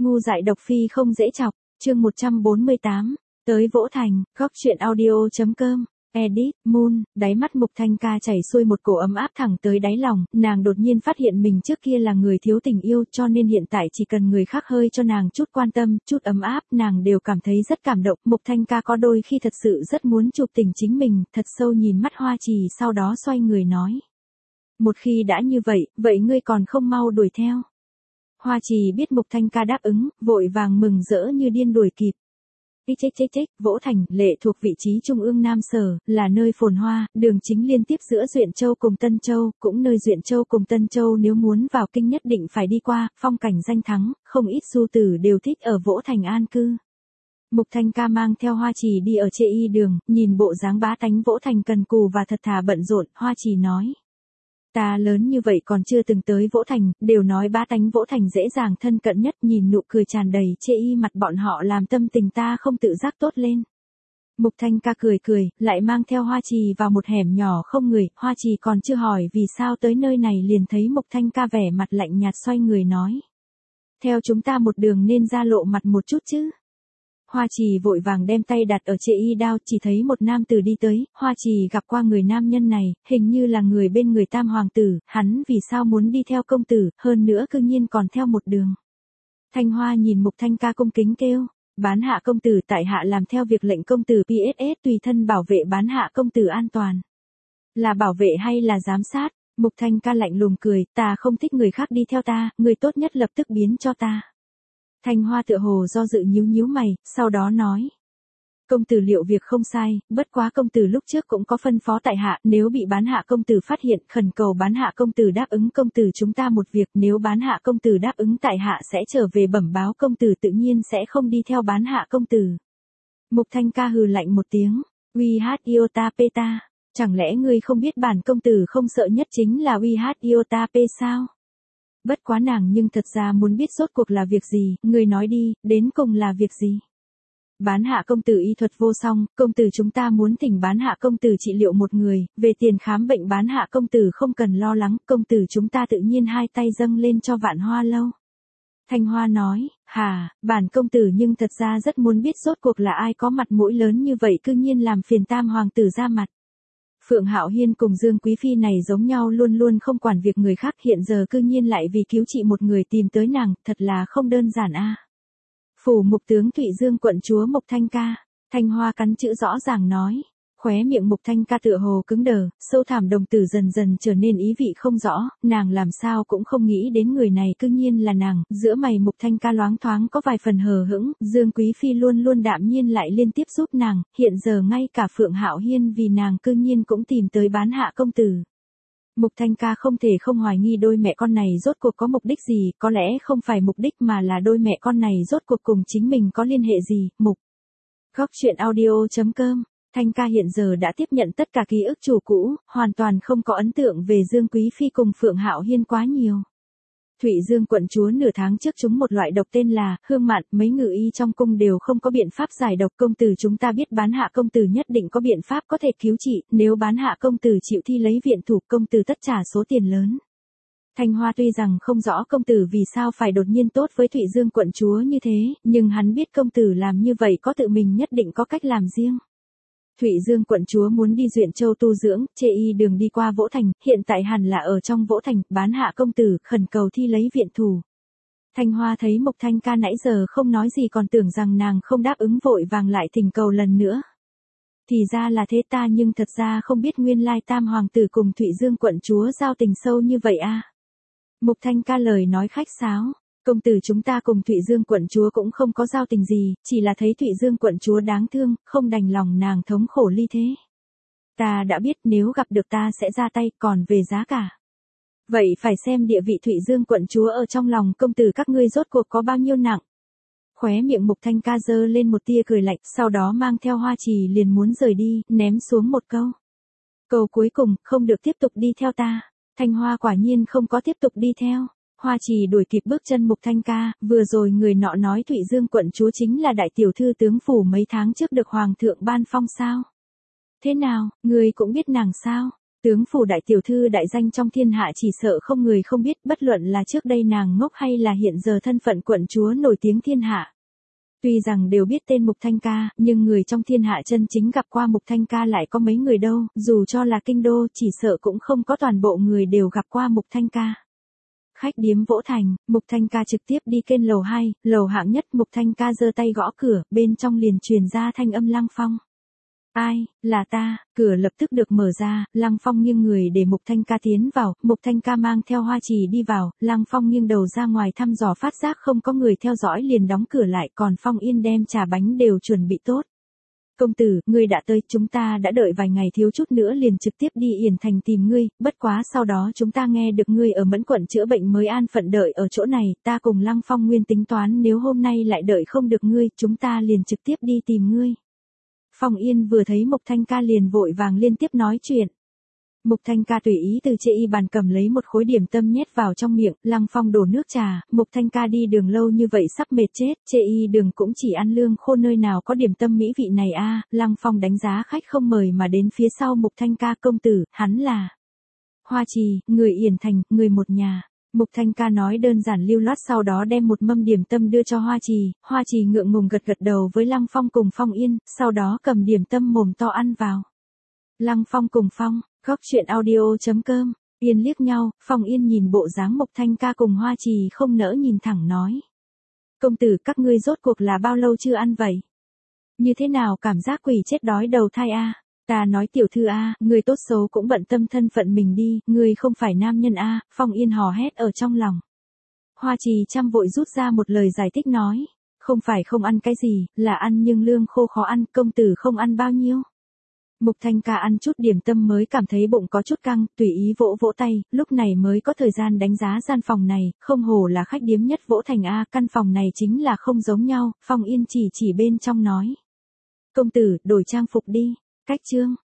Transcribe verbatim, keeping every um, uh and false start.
Ngu dại độc phi không dễ chọc, chương một trăm bốn mươi tám, tới Vỗ Thành, góc truyện audio.com, edit, Moon, đáy mắt Mục Thanh Ca chảy xuôi một cổ ấm áp thẳng tới đáy lòng, nàng đột nhiên phát hiện mình trước kia là người thiếu tình yêu cho nên hiện tại chỉ cần người khác hơi cho nàng chút quan tâm, chút ấm áp, nàng đều cảm thấy rất cảm động. Mục Thanh Ca có đôi khi thật sự rất muốn chụp tình chính mình, thật sâu nhìn mắt Hoa Trì sau đó xoay người nói. Một khi đã như vậy, vậy ngươi còn không mau đuổi theo. Hoa Trì biết Mục Thanh Ca đáp ứng, vội vàng mừng rỡ như điên đuổi kịp. Tích tích tích tích, Vỗ Thành, lệ thuộc vị trí trung ương Nam Sở, là nơi phồn hoa, đường chính liên tiếp giữa Duyện Châu cùng Tân Châu, cũng nơi Duyện Châu cùng Tân Châu nếu muốn vào kinh nhất định phải đi qua, phong cảnh danh thắng, không ít du tử đều thích ở Vỗ Thành an cư. Mục Thanh Ca mang theo Hoa Trì đi ở Chê Y đường, nhìn bộ dáng bá tánh Vỗ Thành cần cù và thật thà bận rộn, Hoa Trì nói. Ta lớn như vậy còn chưa từng tới Vỗ Thành, đều nói bá tánh Vỗ Thành dễ dàng thân cận nhất, nhìn nụ cười tràn đầy Chê Y mặt bọn họ làm tâm tình ta không tự giác tốt lên. Mục Thanh Ca cười cười, lại mang theo Hoa Trì vào một hẻm nhỏ không người, Hoa Trì còn chưa hỏi vì sao tới nơi này liền thấy Mục Thanh Ca vẻ mặt lạnh nhạt xoay người nói. Theo chúng ta một đường nên ra lộ mặt một chút chứ. Hoa Trì vội vàng đem tay đặt ở Chê Y đao, chỉ thấy một nam tử đi tới, Hoa Trì gặp qua người nam nhân này, hình như là người bên người Tam Hoàng tử, hắn vì sao muốn đi theo công tử, hơn nữa cư nhiên còn theo một đường. Thanh Hoa nhìn Mục Thanh Ca cung kính kêu, bán hạ công tử tại hạ làm theo việc lệnh công tử pê ét ét tùy thân bảo vệ bán hạ công tử an toàn. Là bảo vệ hay là giám sát? Mục Thanh Ca lạnh lùng cười, ta không thích người khác đi theo ta, người tốt nhất lập tức biến cho ta. Thanh Hoa tựa hồ do dự nhíu nhíu mày, sau đó nói. Công tử liệu việc không sai, bất quá công tử lúc trước cũng có phân phó tại hạ, nếu bị bán hạ công tử phát hiện, khẩn cầu bán hạ công tử đáp ứng công tử chúng ta một việc, nếu bán hạ công tử đáp ứng tại hạ sẽ trở về bẩm báo công tử tự nhiên sẽ không đi theo bán hạ công tử. Mục Thanh Ca hừ lạnh một tiếng, uy hát iota peta, chẳng lẽ ngươi không biết bản công tử không sợ nhất chính là uy hát iota p sao? Bất quá nàng nhưng thật ra muốn biết rốt cuộc là việc gì, người nói đi, đến cùng là việc gì. Bán hạ công tử y thuật vô song, công tử chúng ta muốn thỉnh bán hạ công tử trị liệu một người, về tiền khám bệnh bán hạ công tử không cần lo lắng, công tử chúng ta tự nhiên hai tay dâng lên cho Vạn Hoa lâu. Thanh Hoa nói, hà, bản công tử nhưng thật ra rất muốn biết rốt cuộc là ai có mặt mũi lớn như vậy cư nhiên làm phiền Tam Hoàng tử ra mặt. Phượng Hạo Hiên cùng Dương Quý Phi này giống nhau luôn luôn không quản việc người khác hiện giờ cư nhiên lại vì cứu trị một người tìm tới nàng, thật là không đơn giản a. Phủ Mục tướng Thụy Dương quận chúa Mục Thanh Ca, Thanh Hoa cắn chữ rõ ràng nói, khóe miệng Mục Thanh Ca tựa hồ cứng đờ, sâu thẳm đồng tử dần dần trở nên ý vị không rõ, nàng làm sao cũng không nghĩ đến người này cư nhiên là nàng, giữa mày Mục Thanh Ca loáng thoáng có vài phần hờ hững, Dương Quý Phi luôn luôn đạm nhiên lại liên tiếp giúp nàng, hiện giờ ngay cả Phượng Hạo Hiên vì nàng cư nhiên cũng tìm tới bán hạ công tử. Mục Thanh Ca không thể không hoài nghi đôi mẹ con này rốt cuộc có mục đích gì, có lẽ không phải mục đích mà là đôi mẹ con này rốt cuộc cùng chính mình có liên hệ gì, mục. Góc truyện audio.com, Thanh Ca hiện giờ đã tiếp nhận tất cả ký ức chủ cũ, hoàn toàn không có ấn tượng về Dương Quý Phi cùng Phượng Hạo Hiên quá nhiều. Thụy Dương quận chúa nửa tháng trước trúng một loại độc tên là hương mạn, mấy ngự y trong cung đều không có biện pháp giải độc, công tử chúng ta biết bán hạ công tử nhất định có biện pháp có thể cứu trị, nếu bán hạ công tử chịu thi lấy viện thủ công tử tất trả số tiền lớn. Thanh Hoa tuy rằng không rõ công tử vì sao phải đột nhiên tốt với Thụy Dương quận chúa như thế, nhưng hắn biết công tử làm như vậy có tự mình nhất định có cách làm riêng. Thụy Dương quận chúa muốn đi Duyện Châu tu dưỡng, Chê Y đường đi qua Vỗ Thành, hiện tại hẳn là ở trong Vỗ Thành, bán hạ công tử, khẩn cầu thi lấy viện thủ. Thanh Hoa thấy Mục Thanh Ca nãy giờ không nói gì còn tưởng rằng nàng không đáp ứng vội vàng lại thỉnh cầu lần nữa. Thì ra là thế ta nhưng thật ra không biết nguyên lai Tam Hoàng tử cùng Thụy Dương quận chúa giao tình sâu như vậy a. À. Mục Thanh Ca lời nói khách sáo. Công tử chúng ta cùng Thụy Dương quận chúa cũng không có giao tình gì, chỉ là thấy Thụy Dương quận chúa đáng thương, không đành lòng nàng thống khổ ly thế. Ta đã biết nếu gặp được ta sẽ ra tay, còn về giá cả. Vậy phải xem địa vị Thụy Dương quận chúa ở trong lòng công tử các ngươi rốt cuộc có bao nhiêu nặng. Khóe miệng Mục Thanh Ca giơ lên một tia cười lạnh, sau đó mang theo Hoa Trì liền muốn rời đi, ném xuống một câu. Câu cuối cùng, không được tiếp tục đi theo ta. Thanh Hoa quả nhiên không có tiếp tục đi theo. Hoa Trì đuổi kịp bước chân Mục Thanh Ca, vừa rồi người nọ nói Thụy Dương quận chúa chính là đại tiểu thư tướng phủ mấy tháng trước được hoàng thượng ban phong sao? Thế nào, người cũng biết nàng sao? Tướng phủ đại tiểu thư đại danh trong thiên hạ chỉ sợ không người không biết, bất luận là trước đây nàng ngốc hay là hiện giờ thân phận quận chúa nổi tiếng thiên hạ. Tuy rằng đều biết tên Mục Thanh Ca, nhưng người trong thiên hạ chân chính gặp qua Mục Thanh Ca lại có mấy người đâu, dù cho là kinh đô chỉ sợ cũng không có toàn bộ người đều gặp qua Mục Thanh Ca. Khách điếm Vỗ Thành, Mục Thanh Ca trực tiếp đi kênh lầu hai, lầu hạng nhất. Mục Thanh Ca giơ tay gõ cửa, bên trong liền truyền ra thanh âm Lăng Phong. Ai, là ta, cửa lập tức được mở ra, Lăng Phong nghiêng người để Mục Thanh Ca tiến vào, Mục Thanh Ca mang theo Hoa Trì đi vào, Lăng Phong nghiêng đầu ra ngoài thăm dò phát giác không có người theo dõi liền đóng cửa lại, còn Phong Yên đem trà bánh đều chuẩn bị tốt. Công tử, ngươi đã tới, chúng ta đã đợi vài ngày thiếu chút nữa liền trực tiếp đi Yển Thành tìm ngươi, bất quá sau đó chúng ta nghe được ngươi ở Mẫn quận chữa bệnh mới an phận đợi ở chỗ này, ta cùng Lăng Phong Nguyên tính toán nếu hôm nay lại đợi không được ngươi, chúng ta liền trực tiếp đi tìm ngươi. Phong Yên vừa thấy Mục Thanh Ca liền vội vàng liên tiếp nói chuyện. Mục Thanh Ca tùy ý từ chê y bàn cầm lấy một khối điểm tâm nhét vào trong miệng, Lăng Phong đổ nước trà, Mục Thanh Ca đi đường lâu như vậy sắp mệt chết, chê y đường cũng chỉ ăn lương khô nơi nào có điểm tâm mỹ vị này a. À, Lăng Phong đánh giá khách không mời mà đến phía sau Mục Thanh Ca, công tử, hắn là Hoa Trì, người Yển Thành, người một nhà. Mục Thanh Ca nói đơn giản lưu loát, sau đó đem một mâm điểm tâm đưa cho Hoa Trì, Hoa Trì ngượng ngùng gật gật đầu với Lăng Phong cùng Phong Yên, sau đó cầm điểm tâm mồm to ăn vào. Lăng Phong cùng Phong, góc chuyện audio chấm com, Yên liếc nhau, Phong Yên nhìn bộ dáng Mục Thanh Ca cùng Hoa Trì không nỡ nhìn thẳng nói. Công tử, các ngươi rốt cuộc là bao lâu chưa ăn vậy? Như thế nào cảm giác quỷ chết đói đầu thai a? À? Ta nói tiểu thư a, à, người tốt xấu cũng bận tâm thân phận mình đi, người không phải nam nhân a. À, Phong Yên hò hét ở trong lòng. Hoa Trì chăm vội rút ra một lời giải thích nói, không phải không ăn cái gì, là ăn nhưng lương khô khó ăn, công tử không ăn bao nhiêu. Mục Thanh Ca ăn chút điểm tâm mới cảm thấy bụng có chút căng, tùy ý vỗ vỗ tay, lúc này mới có thời gian đánh giá gian phòng này, không hổ là khách điếm nhất Vỗ Thành a, căn phòng này chính là không giống nhau. Phong Yên chỉ chỉ bên trong nói. Công tử, đổi trang phục đi. Cách chương